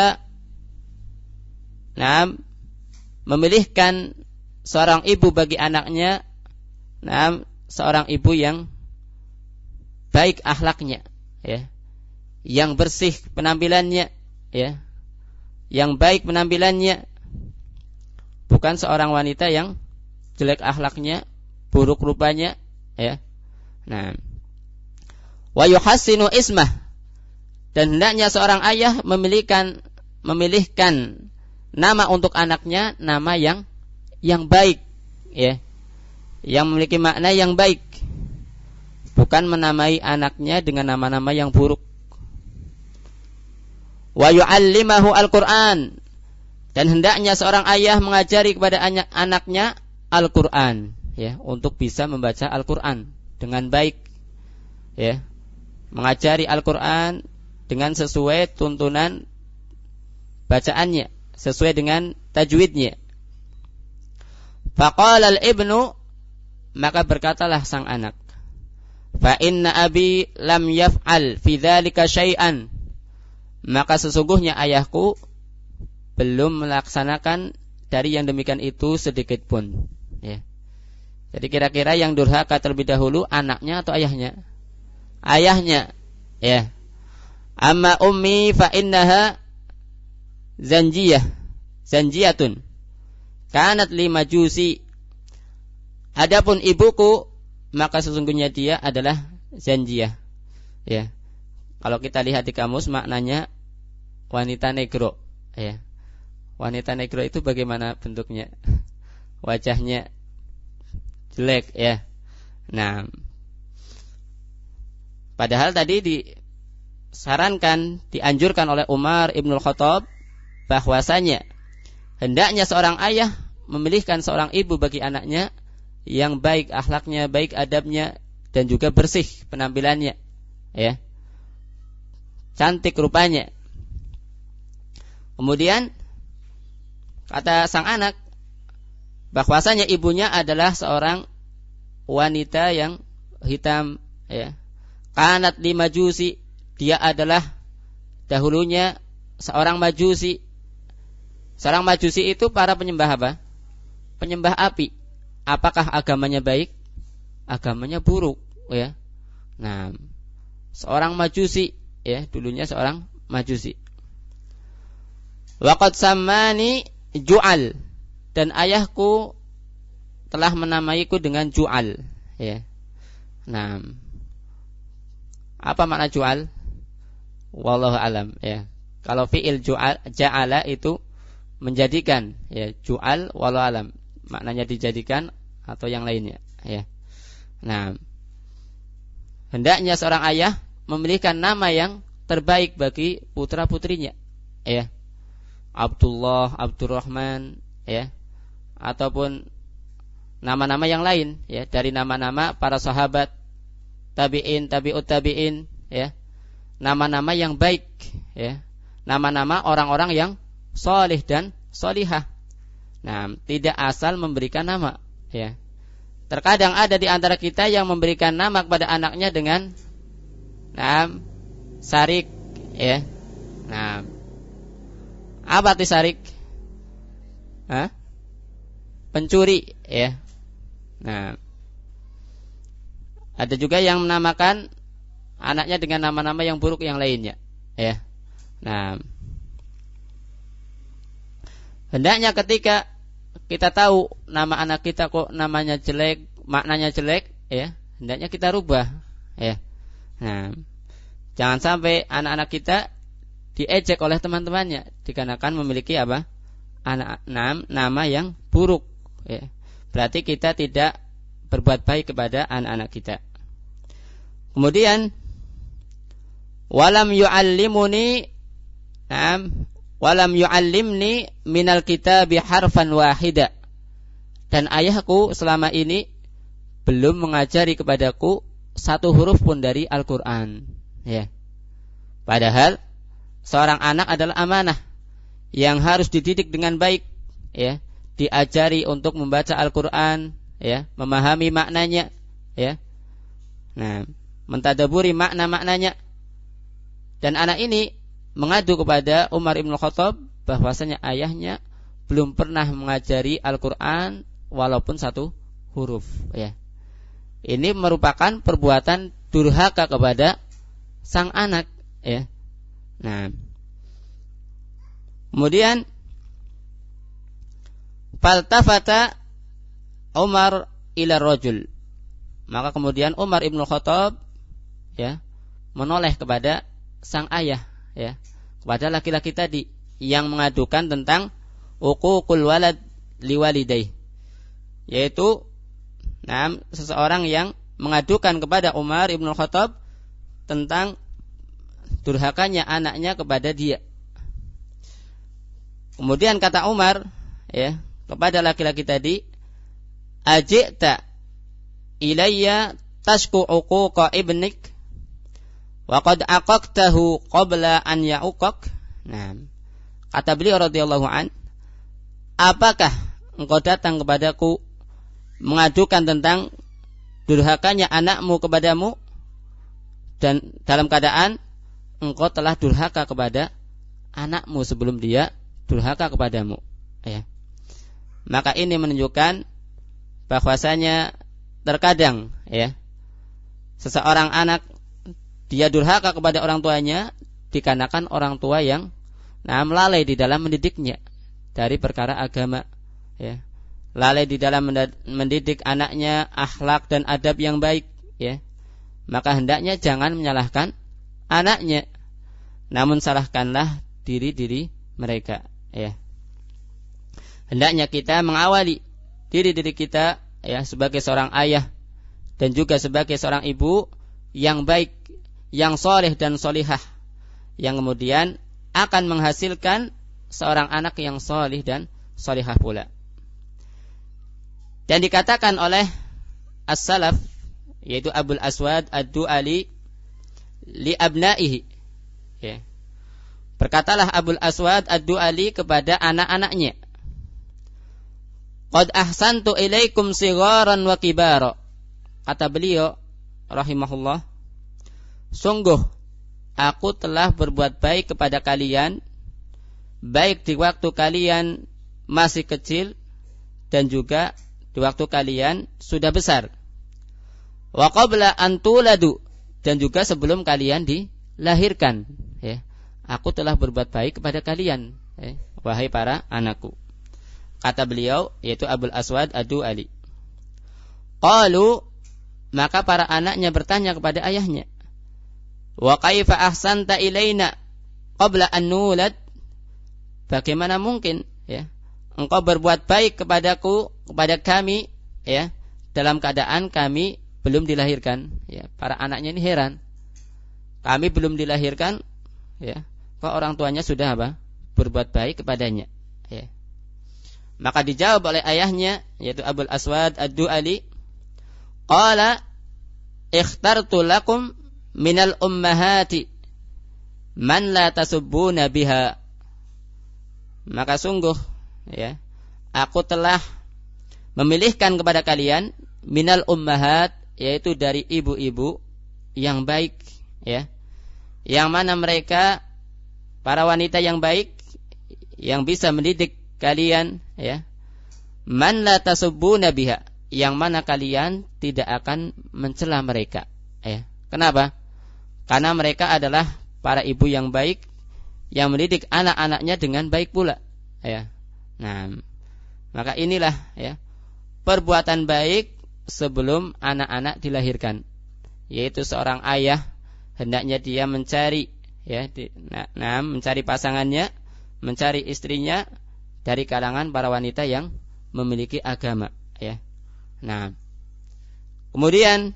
nah, memilihkan seorang ibu bagi anaknya, nah, seorang ibu yang baik akhlaknya, ya, yang bersih penampilannya, ya, yang baik penampilannya, bukan seorang wanita yang jelek akhlaknya, buruk rupanya, ya. Nah, wa yuhassinu ismah, dan hendaknya seorang ayah memilihkan memilihkan nama untuk anaknya, nama yang yang baik, ya, yang memiliki makna yang baik, bukan menamai anaknya dengan nama-nama yang buruk. Wa yu'allimahu al-Qur'an, dan hendaknya seorang ayah mengajari kepada anaknya Al-Qur'an, ya, untuk bisa membaca Al-Qur'an dengan baik, ya, mengajari Al-Qur'an dengan sesuai tuntunan bacaannya, sesuai dengan tajwidnya. Faqala al-ibnu, maka berkatalah sang anak, fa inna abi lam yaf'al fi dzalika syai'an, maka sesungguhnya ayahku belum melaksanakan dari yang demikian itu sedikit pun. Ya. Jadi kira-kira yang durhaka terlebih dahulu anaknya atau ayahnya? Ayahnya. Ya. Amma ummi fa innaha zanjiyah, zanjiyatun. Kanat li majusi. Adapun ibuku, maka sesungguhnya dia adalah zanjiyah. Ya. Kalau kita lihat di kamus maknanya wanita negro, ya. Wanita negro itu bagaimana bentuknya? Wajahnya jelek, ya. Nah, padahal tadi disarankan, dianjurkan oleh Umar Ibnul Khattab bahwasanya hendaknya seorang ayah memilihkan seorang ibu bagi anaknya yang baik akhlaknya, baik adabnya, dan juga bersih penampilannya, ya, cantik rupanya. Kemudian kata sang anak bahwasanya ibunya adalah seorang wanita yang hitam, ya. Kanat li majusi, dia adalah dahulunya seorang majusi. Seorang majusi itu para penyembah apa? Penyembah api. Apakah agamanya baik? Agamanya buruk, ya. Nah, seorang majusi, ya, dulunya seorang majusi. Waqad sammani Ju'al, dan ayahku telah menamaiku dengan Ju'al, ya. Nah, apa makna Ju'al? Wallahu alam, ya. Kalau fi'il Ju'al, ja'ala itu menjadikan, ya. Ju'al wallahu alam, maknanya dijadikan atau yang lainnya, ya. Nah, hendaknya seorang ayah memilihkan nama yang terbaik bagi putra-putrinya, ya. Abdullah, Abdurrahman, ya, ataupun nama-nama yang lain, ya, dari nama-nama para sahabat, tabi'in, tabi'ut tabi'in, ya. Nama-nama yang baik, ya. Nama-nama orang-orang yang salih dan salihah. Nah, tidak asal memberikan nama, ya. Terkadang ada di antara kita yang memberikan nama kepada anaknya dengan nah, Sarik, ya. Nah, apa arti Sarik? Hah? Pencuri, ya. Nah, ada juga yang menamakan anaknya dengan nama-nama yang buruk yang lainnya, ya. Nah, hendaknya ketika kita tahu nama anak kita kok namanya jelek, maknanya jelek, ya, hendaknya kita rubah, ya. Nah, jangan sampai anak-anak kita diejek oleh teman-temannya dikarenakan memiliki apa? Anak nama, nama yang buruk, ya. Berarti kita tidak berbuat baik kepada anak-anak kita. Kemudian walam yu'allimuni Naam, walam yu'allimni minal kitabi harfan wahida, dan ayahku selama ini belum mengajari kepadaku satu huruf pun dari Al-Qur'an, ya. Padahal seorang anak adalah amanah yang harus dididik dengan baik, ya, diajari untuk membaca Al-Qur'an, ya, memahami maknanya, ya. Nah, mentadaburi makna-maknanya. Dan anak ini mengadu kepada Umar Ibn Khattab bahwasanya ayahnya belum pernah mengajari Al-Qur'an walaupun satu huruf, ya. Ini merupakan perbuatan durhaka kepada sang anak, ya. Nah, kemudian faltafata Umar ila rajul, maka kemudian Umar Ibn Khattab, ya, menoleh kepada sang ayah, ya, kepada laki-laki tadi yang mengadukan tentang uququl walad liwalidayh, yaitu nah, seseorang yang mengadukan kepada Umar Ibn Khattab tentang durhakanya anaknya kepada dia. Kemudian kata Umar, ya, kepada laki-laki tadi, ajita ilayya tashku uquqa ibnik wa qad aqaqtahu qabla an ya'uqaq. Nah, kata beliau radhiyallahu an, apakah engkau datang kepadaku mengadukan tentang durhakanya anakmu kepadamu, dan dalam keadaan engkau telah durhaka kepada anakmu sebelum dia durhaka kepadamu, ya. Maka ini menunjukkan bahwasanya terkadang, ya, seseorang anak dia durhaka kepada orang tuanya dikarenakan orang tua yang nah lalai di dalam mendidiknya dari perkara agama, ya. Lalai di dalam mendidik anaknya akhlak dan adab yang baik, ya. Maka hendaknya jangan menyalahkan anaknya, namun salahkanlah diri-diri mereka, ya. Hendaknya kita mengawali diri-diri kita, ya, sebagai seorang ayah dan juga sebagai seorang ibu yang baik, yang soleh dan solihah, yang kemudian akan menghasilkan seorang anak yang solih dan solihah pula. Dan dikatakan oleh as-salaf, yaitu Abul Aswad ad-Du'ali li abnaihi, ya. Berkatalah Abul Aswad ad-Du'ali kepada anak-anaknya, qad ahsantu ilaikum sigharan wa kibara. Kata beliau rahimahullah, sungguh aku telah berbuat baik kepada kalian, baik di waktu kalian masih kecil dan juga di waktu kalian sudah besar. Wa qabla an tuladu, dan juga sebelum kalian dilahirkan, ya. Aku telah berbuat baik kepada kalian, ya, wahai para anakku. Kata beliau, yaitu Abul Aswad ad-Du'ali. Qalu, maka para anaknya bertanya kepada ayahnya, wa kaifa ahsanta ilaina qabla an nulad? Bagaimana mungkin, ya, engkau berbuat baik kepadaku, kepada kami, ya, dalam keadaan kami belum dilahirkan, ya. Para anaknya ini heran. Kami belum dilahirkan, ya, kok orang tuanya sudah apa? Berbuat baik kepadanya, ya. Maka dijawab oleh ayahnya, yaitu Abul Aswad ad-Du'ali, qala ikhtartu lakum minal ummahati man la tasubbuna biha. Maka sungguh, ya, aku telah memilihkan kepada kalian minal ummahat, yaitu dari ibu-ibu yang baik, ya, yang mana mereka para wanita yang baik yang bisa mendidik kalian, ya, man la tasubbuna biha, yang mana kalian tidak akan mencela mereka, ya. Kenapa? Karena mereka adalah para ibu yang baik yang mendidik anak-anaknya dengan baik pula, ya. Nah, maka inilah, ya, perbuatan baik sebelum anak-anak dilahirkan, yaitu seorang ayah hendaknya dia mencari, ya, di, nah, nah, mencari pasangannya, mencari istrinya dari kalangan para wanita yang memiliki agama, ya. Nah, kemudian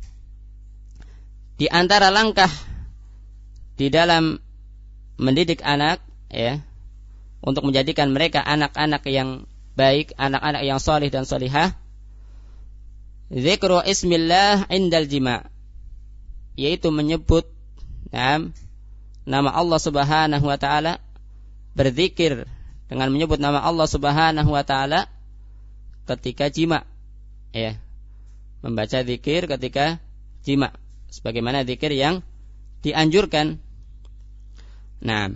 di antara langkah di dalam mendidik anak, ya, untuk menjadikan mereka anak-anak yang baik, anak-anak yang solih dan solihah, zikru ismillah indal jima', yaitu menyebut, nah, nama Allah Subhanahu wa taala, berzikir dengan menyebut nama Allah Subhanahu wa taala ketika jima', ya. Membaca zikir ketika jima', sebagaimana zikir yang dianjurkan. Nah,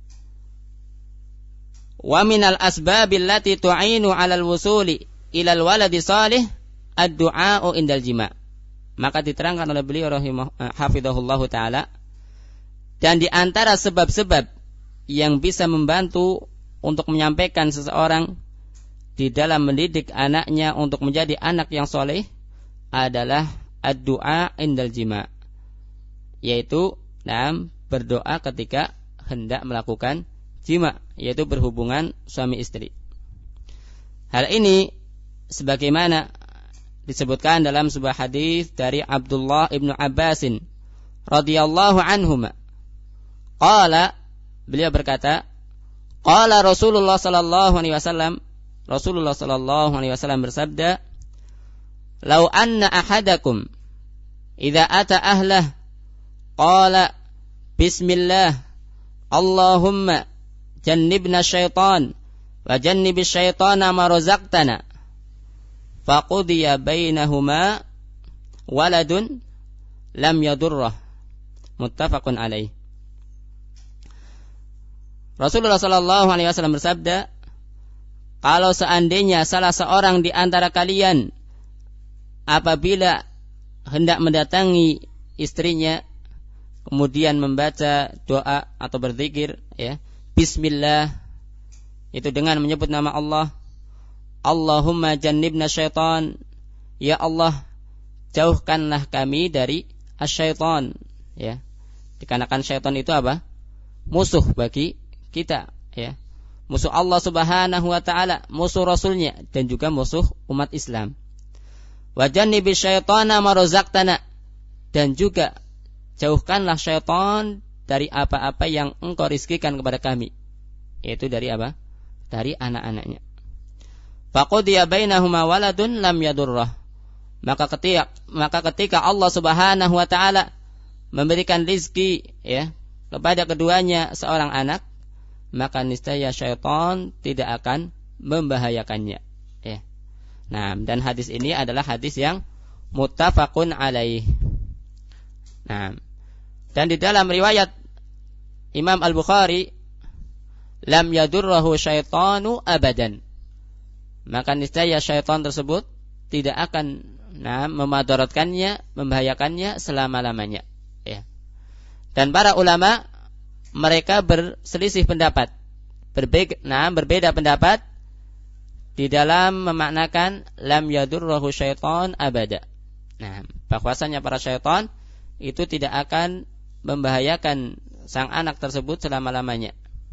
wa minal asbabil lati tu'inu 'alal wusuli ilal waladi salih ad-du'a'u indal jima'. Maka diterangkan oleh beliau rahimah hafizahullahu taala, dan di antara sebab-sebab yang bisa membantu untuk menyampaikan seseorang di dalam mendidik anaknya untuk menjadi anak yang soleh adalah ad-du'a indal jima', yaitu dalam berdoa ketika hendak melakukan jima', yaitu berhubungan suami istri. Hal ini sebagaimana disebutkan dalam sebuah hadis dari Abdullah ibnu Abbasin radhiyallahu anhuma. Qala, beliau berkata, qala Rasulullah sallallahu alaihi wasallam, Rasulullah sallallahu alaihi wasallam bersabda, "Lau anna ahadakum idza ata ahlah qala bismillah Allahumma jannibna syaitan wa jannibish syaitana ma razaqtana faqudiya bainahuma waladun lam yadurrah Muttafaqun alaih. Rasulullah sallallahu alaihi wasallam bersabda, kalau seandainya salah seorang di antara kalian apabila hendak mendatangi istrinya kemudian membaca doa atau berzikir, ya, bismillah, itu dengan menyebut nama Allah, Allahumma jannibna syaitan, ya Allah jauhkanlah kami dari asyaitan, ya, dikarenakan syaitan itu apa? Musuh bagi kita, ya, musuh Allah subhanahu wa ta'ala, musuh Rasulnya, dan juga musuh umat Islam. Wa jannibi syaitana ma razaqtana, dan juga jauhkanlah syaitan dari apa-apa yang engkau rizkikan kepada kami, yaitu dari apa? Dari anak-anaknya. Faqudiya bainahuma waladun lam yadurrah, maka ketika maka ketika Allah subhanahu wa ta'ala memberikan rizki, ya, kepada keduanya seorang anak, maka niscaya syaitan tidak akan membahayakannya, ya. Nah, dan hadis ini adalah hadis yang muttafaqun alaih. Nah, dan di dalam riwayat Imam Al-Bukhari, lam yadurrahu syaitanu abadan, maka niscaya syaitan tersebut tidak akan nah, memadaratkannya, membahayakannya selama-lamanya, ya. Dan para ulama mereka berselisih pendapat, berbeda, nah, berbeda pendapat di dalam memaknakan lam yadurrahu syaitan abada. Nah, bahwasanya para syaitan itu tidak akan membahayakan sang anak tersebut selama-lamanya.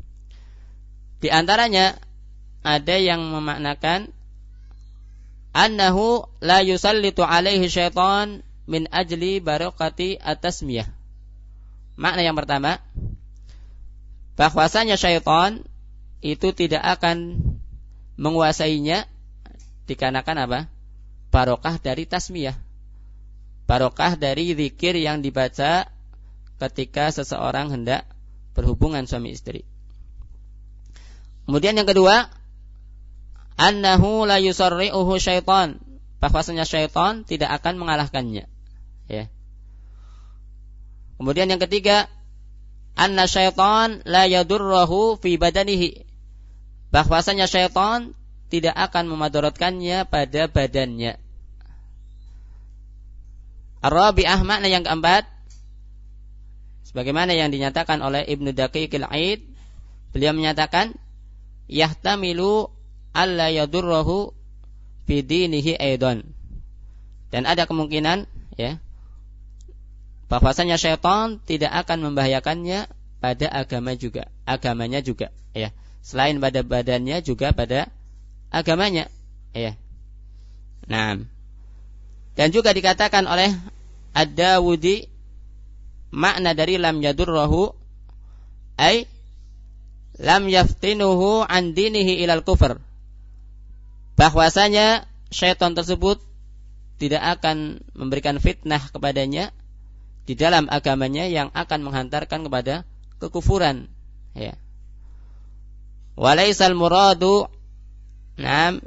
Di antaranya ada yang memaknakan annahu la yusallitu alaihi syaitan min ajli barakati at-tasmiyah. Makna yang pertama, bahwasanya syaitan itu tidak akan menguasainya dikarenakan apa? Barokah dari tasmiyah, barokah dari zikir yang dibaca ketika seseorang hendak berhubungan suami istri. Kemudian yang kedua, annahu la yusarri'uhu syaitan, bahwasanya syaitan tidak akan mengalahkannya, ya. Kemudian yang ketiga, anna syaitan la yadurrahu fi badanihi, bahwasanya syaitan tidak akan memadaratkannya pada badannya. Ar-rabi'ah, makna yang keempat, sebagaimana yang dinyatakan oleh Ibnu Daqiqil Aid, beliau menyatakan yahtamilu alla yadurrahu fi dinihi aidan, dan ada kemungkinan, ya, bahwasanya syaitan tidak akan membahayakannya pada agama juga, agamanya juga, ya, selain pada badannya juga pada agamanya, ya. Nah, dan juga dikatakan oleh Ad-Dawudi, makna dari lam yadurrahu ay lam yaftinuhu an dinihi ilal kufr, bahwasanya syaitan tersebut tidak akan memberikan fitnah kepadanya di dalam agamanya yang akan menghantarkan kepada kekufuran, ya. Walaisal muradu nam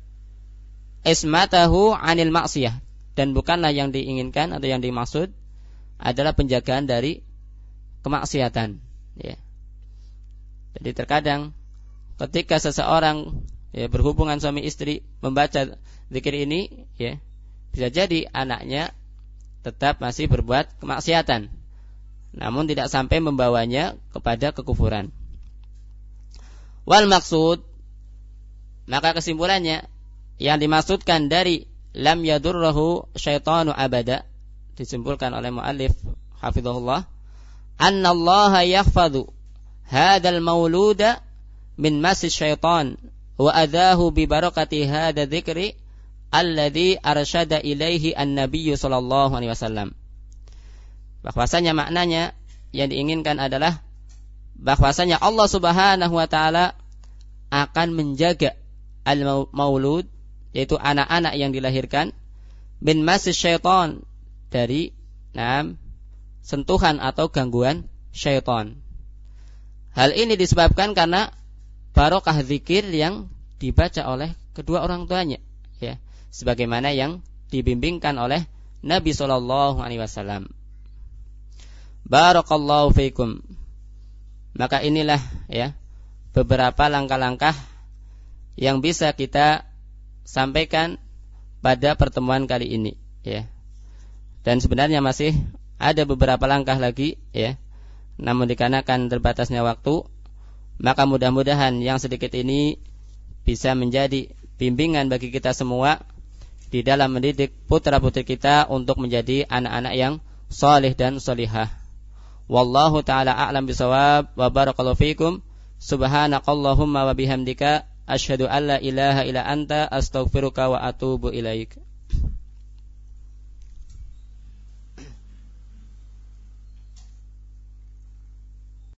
ismatahu anil maksiyah, dan bukanlah yang diinginkan atau yang dimaksud adalah penjagaan dari kemaksiatan, ya. Jadi terkadang ketika seseorang, ya, berhubungan suami istri membaca zikir ini, ya, bisa jadi anaknya tetap masih berbuat kemaksiatan, namun tidak sampai membawanya kepada kekufuran. Wal maksud, maka kesimpulannya yang dimaksudkan dari lam yadurrahu syaitanu abada, disimpulkan oleh muallif hafizahullah, annallaha yakhfadhu hadzal mauluda min masis syaitan wa adahu bi barakati hadza dzikri alladzi arsyada ilaihi an-nabiy sallallahu alaihi wasallam. Bahwasanya maknanya yang diinginkan adalah bahwasanya Allah Subhanahu wa taala akan menjaga al-maulud, yaitu anak-anak yang dilahirkan, min masis syaitan, dari nam sentuhan atau gangguan syaitan. Hal ini disebabkan karena barokah zikir yang dibaca oleh kedua orang tuanya, ya, sebagaimana yang dibimbingkan oleh Nabi sallallahu alaihi wasallam. Barakallahu fiikum. Maka inilah ya beberapa langkah-langkah yang bisa kita sampaikan pada pertemuan kali ini ya. Dan sebenarnya masih ada beberapa langkah lagi ya. Namun dikarenakan terbatasnya waktu, maka mudah-mudahan yang sedikit ini bisa menjadi bimbingan bagi kita semua di dalam mendidik putra-putri kita untuk menjadi anak-anak yang saleh dan salihah. Wallahu ta'ala a'lam bisawab wa barakallahu fikum. Subhanakallahumma wa bihamdika asyhadu an la ilaha illa anta astaghfiruka wa atubu ilaik.